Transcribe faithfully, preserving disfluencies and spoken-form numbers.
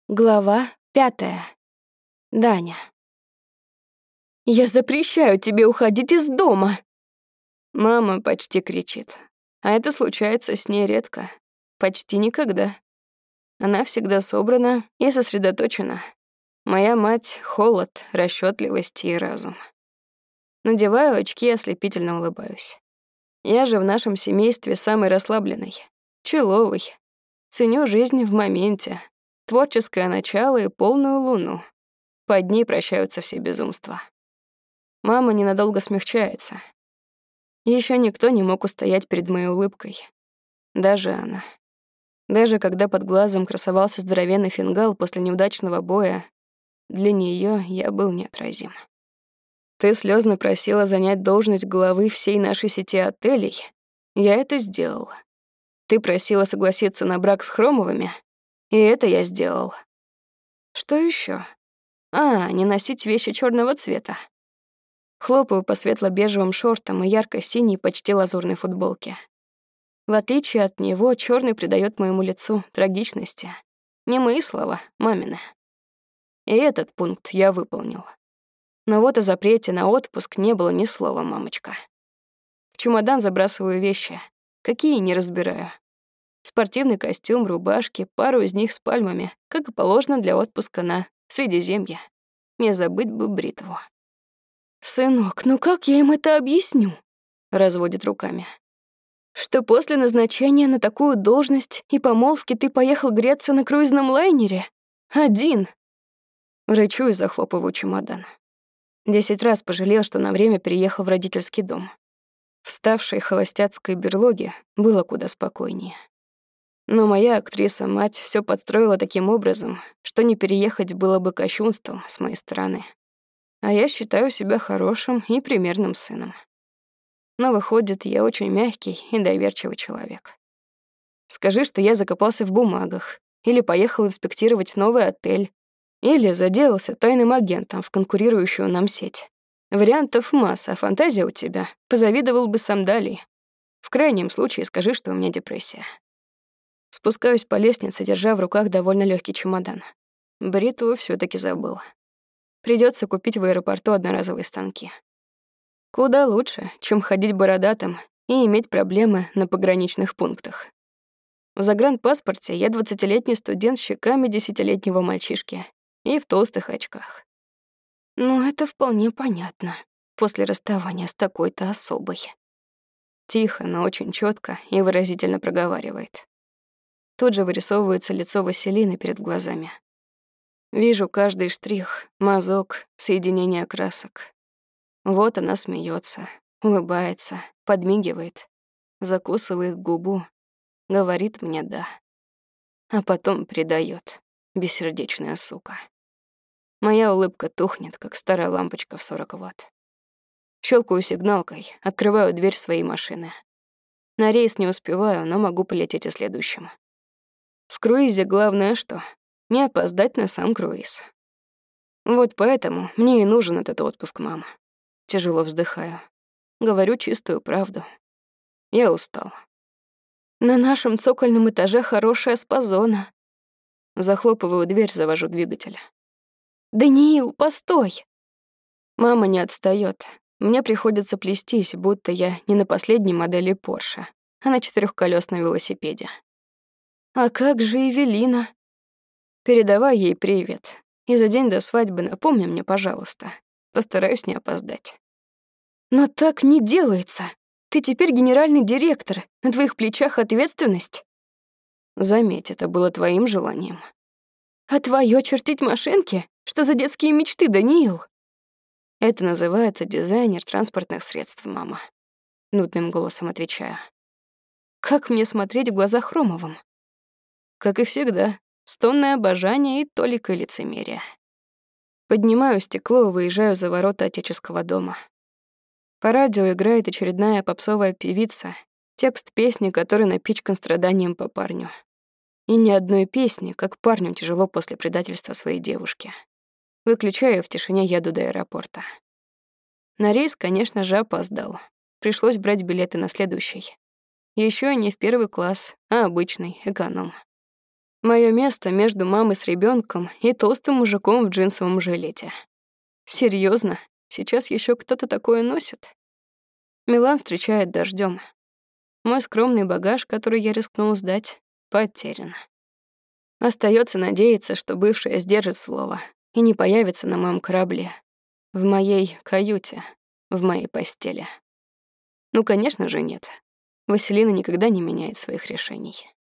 Глава пятая. Даня. «Я запрещаю тебе уходить из дома!» Мама почти кричит. А это случается с ней редко. Почти никогда. Она всегда собрана и сосредоточена. Моя мать — холод, расчётливость и разум. Надеваю очки и ослепительно улыбаюсь. Я же в нашем семействе самый расслабленный, человый. Ценю жизнь в моменте. Творческое начало и полную луну. Под ней прощаются все безумства. Мама ненадолго смягчается. Еще никто не мог устоять перед моей улыбкой. Даже она. Даже когда под глазом красовался здоровенный фингал после неудачного боя, для нее я был неотразим. Ты слезно просила занять должность главы всей нашей сети отелей. Я это сделал. Ты просила согласиться на брак с Хромовыми. И это я сделал. Что еще? А, не носить вещи черного цвета. Хлопаю по светло-бежевым шортам и ярко-синей, почти лазурной футболке. В отличие от него, черный придает моему лицу трагичности. Не мои слова, мамины. И этот пункт я выполнил. Но вот о запрете на отпуск не было ни слова, мамочка. В чемодан забрасываю вещи. Какие, не разбираю. Спортивный костюм, рубашки, пару из них с пальмами, как и положено для отпуска на Средиземье. Не забыть бы бритву. «Сынок, ну как я им это объясню?» — разводит руками. «Что после назначения на такую должность и помолвки ты поехал греться на круизном лайнере? Один!» Рычу и захлопываю чемодан. Десять раз пожалел, что на время переехал в родительский дом. В ставшей холостяцкой берлоге было куда спокойнее. Но моя актриса-мать всё подстроила таким образом, что не переехать было бы кощунством с моей стороны. А я считаю себя хорошим и примерным сыном. Но выходит, я очень мягкий и доверчивый человек. Скажи, что я закопался в бумагах, или поехал инспектировать новый отель, или заделался тайным агентом в конкурирующую нам сеть. Вариантов масса, а фантазия у тебя. Позавидовал бы сам Дали. В крайнем случае скажи, что у меня депрессия. Спускаюсь по лестнице, держа в руках довольно легкий чемодан. Бритву все-таки забыл. Придется купить в аэропорту одноразовые станки. Куда лучше, чем ходить бородатым и иметь проблемы на пограничных пунктах. В загранпаспорте я двадцатилетний студент с щеками десятилетнего мальчишки и в толстых очках. Ну, это вполне понятно, после расставания с такой-то особой. Тихо, но очень четко и выразительно проговаривает. Тут же вырисовывается лицо Василины перед глазами. Вижу каждый штрих, мазок, соединение красок. Вот она смеется, улыбается, подмигивает, закусывает губу, говорит мне «да». А потом предает, бессердечная сука. Моя улыбка тухнет, как старая лампочка в сорок ватт. Щелкаю сигналкой, открываю дверь своей машины. На рейс не успеваю, но могу полететь и следующим. В круизе главное что? Не опоздать на сам круиз. Вот поэтому мне и нужен этот отпуск, мама. Тяжело вздыхаю. Говорю чистую правду. Я устал. На нашем цокольном этаже хорошая спа-зона. Захлопываю дверь, завожу двигатель. «Даниил, постой!» Мама не отстаёт. Мне приходится плестись, будто я не на последней модели Порше, а на четырехколесном велосипеде. «А как же Эвелина?» «Передавай ей привет. И за день до свадьбы напомни мне, пожалуйста. Постараюсь не опоздать». «Но так не делается. Ты теперь генеральный директор. На твоих плечах ответственность». «Заметь, это было твоим желанием». «А твоё чертить машинки? Что за детские мечты, Даниил?» «Это называется дизайнер транспортных средств, мама», — нудным голосом отвечаю. «Как мне смотреть в глаза Хромовым?» «Как и всегда, стонное обожание и толикое лицемерие». Поднимаю стекло и выезжаю за ворота отеческого дома. По радио играет очередная попсовая певица, текст песни, который напичкан страданием по парню. И ни одной песни, как парню тяжело после предательства своей девушки. Выключаю, в тишине еду до аэропорта. На рейс, конечно же, опоздал. Пришлось брать билеты на следующий. Еще не в первый класс, а обычный, эконом. Моё место между мамой с ребёнком и толстым мужиком в джинсовом жилете. Серьёзно? Сейчас ещё кто-то такое носит? Милан встречает дождём. Мой скромный багаж, который я рискнул сдать, потерян. Остаётся надеяться, что бывшая сдержит слово и не появится на моем корабле, в моей каюте, в моей постели. Ну, конечно же, нет. Василина никогда не меняет своих решений.